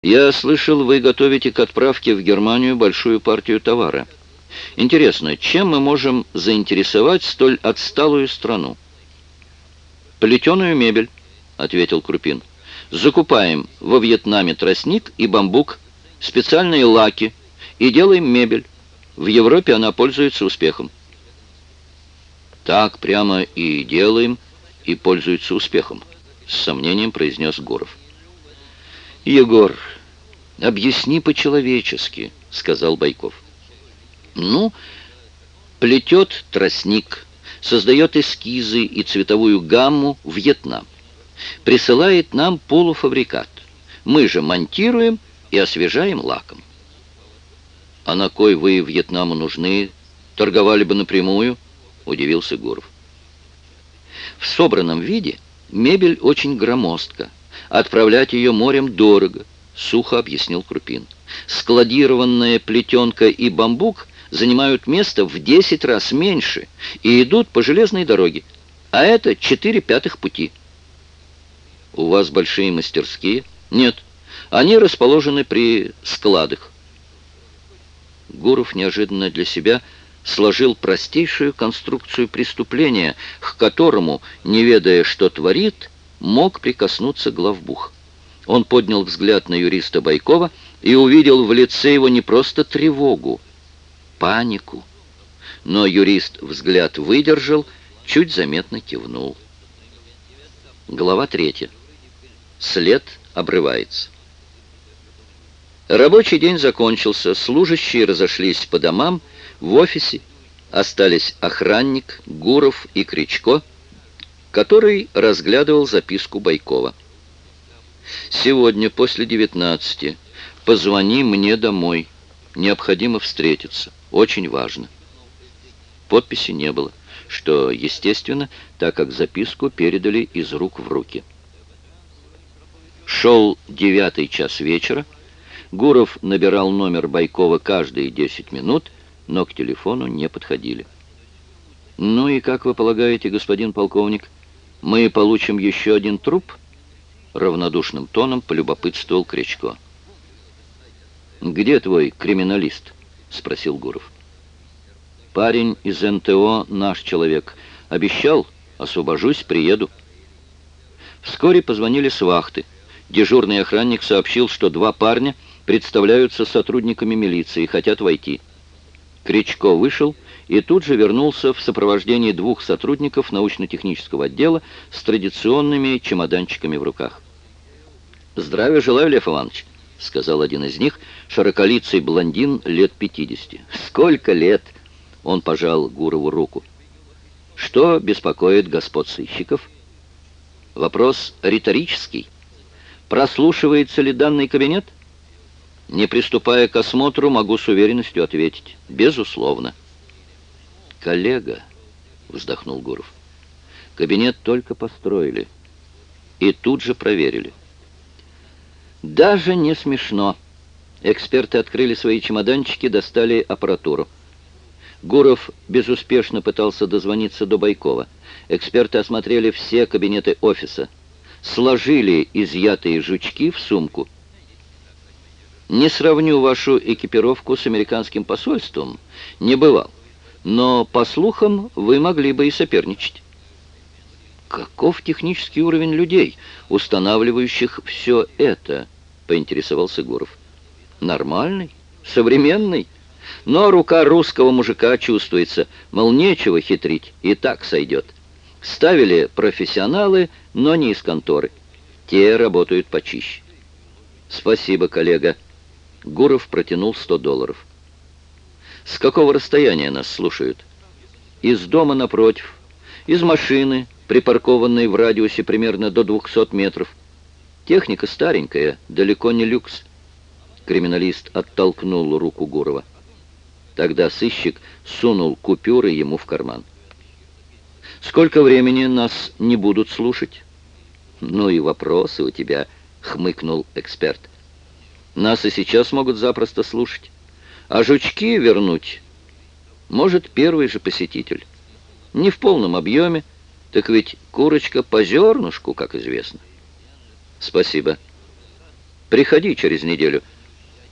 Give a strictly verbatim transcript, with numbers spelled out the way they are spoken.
Я слышал, вы готовите к отправке в Германию большую партию товара. Интересно, чем мы можем заинтересовать столь отсталую страну? Плетеную мебель, ответил Крупин. Закупаем во Вьетнаме тростник и бамбук, специальные лаки и делаем мебель. В Европе она пользуется успехом. Так прямо и делаем, и пользуется успехом, с сомнением произнес Гуров. Егор, объясни по-человечески, сказал Байков. Ну, плетет тростник, создает эскизы и цветовую гамму Вьетнам. Присылает нам полуфабрикат. Мы же монтируем и освежаем лаком. А на кой вы Вьетнаму нужны? Торговали бы напрямую, удивился Гуров. В собранном виде мебель очень громоздка. Отправлять ее морем дорого, сухо объяснил Крупин. Складированная плетенка и бамбук занимают место в десять раз меньше и идут по железной дороге, а это четыре пятых пути. У вас большие мастерские? Нет, они расположены при складах. Гуров неожиданно для себя сложил простейшую конструкцию преступления, к которому, не ведая, что творит, мог прикоснуться главбух. Он поднял взгляд на юриста Байкова и увидел в лице его не просто тревогу, панику. Но юрист взгляд выдержал, чуть заметно кивнул. Глава третья. След обрывается. Рабочий день закончился, служащие разошлись по домам, в офисе остались охранник, Гуров и Кричко, который разглядывал записку Байкова. «Сегодня после девятнадцати позвони мне домой. Необходимо встретиться. Очень важно». Подписи не было, что естественно, так как записку передали из рук в руки. Шел девятый час вечера. Гуров набирал номер Байкова каждые десять минут, но к телефону не подходили. «Ну и как вы полагаете, господин полковник, мы получим еще один труп?» Равнодушным тоном полюбопытствовал Кричко. «Где твой криминалист?» — спросил Гуров. «Парень из эн тэ о наш человек. Обещал, освобожусь, приеду». Вскоре позвонили с вахты. Дежурный охранник сообщил, что два парня представляются сотрудниками милиции и хотят войти. Кричко вышел и тут же вернулся в сопровождении двух сотрудников научно-технического отдела с традиционными чемоданчиками в руках. «Здравия желаю, Лев Иванович», — сказал один из них, широколицый блондин лет пятидесяти. «Сколько лет?» — он пожал Гурову руку. «Что беспокоит господ сыщиков?» «Вопрос риторический. Прослушивается ли данный кабинет?» Не приступая к осмотру, могу с уверенностью ответить. Безусловно. «Коллега», — вздохнул Гуров, — «кабинет только построили и тут же проверили». Даже не смешно. Эксперты открыли свои чемоданчики, достали аппаратуру. Гуров безуспешно пытался дозвониться до Байкова. Эксперты осмотрели все кабинеты офиса, сложили изъятые жучки в сумку. Не сравню вашу экипировку с американским посольством, не бывал. Но, по слухам, вы могли бы и соперничать. Каков технический уровень людей, устанавливающих все это, поинтересовался Гуров. Нормальный, современный. Но рука русского мужика чувствуется, мол, нечего хитрить, и так сойдет. Ставили профессионалы, но не из конторы. Те работают почище. Спасибо, коллега. Гуров протянул сто долларов. С какого расстояния нас слушают? Из дома напротив, из машины, припаркованной в радиусе примерно до двухсот метров. Техника старенькая, далеко не люкс. Криминалист оттолкнул руку Гурова. Тогда сыщик сунул купюры ему в карман. «Сколько времени нас не будут слушать?» «Ну и вопросы у тебя», — хмыкнул эксперт. «Нас и сейчас могут запросто слушать. А жучки вернуть может первый же посетитель. Не в полном объеме, так ведь курочка по зернышку, как известно». «Спасибо». Приходи через неделю.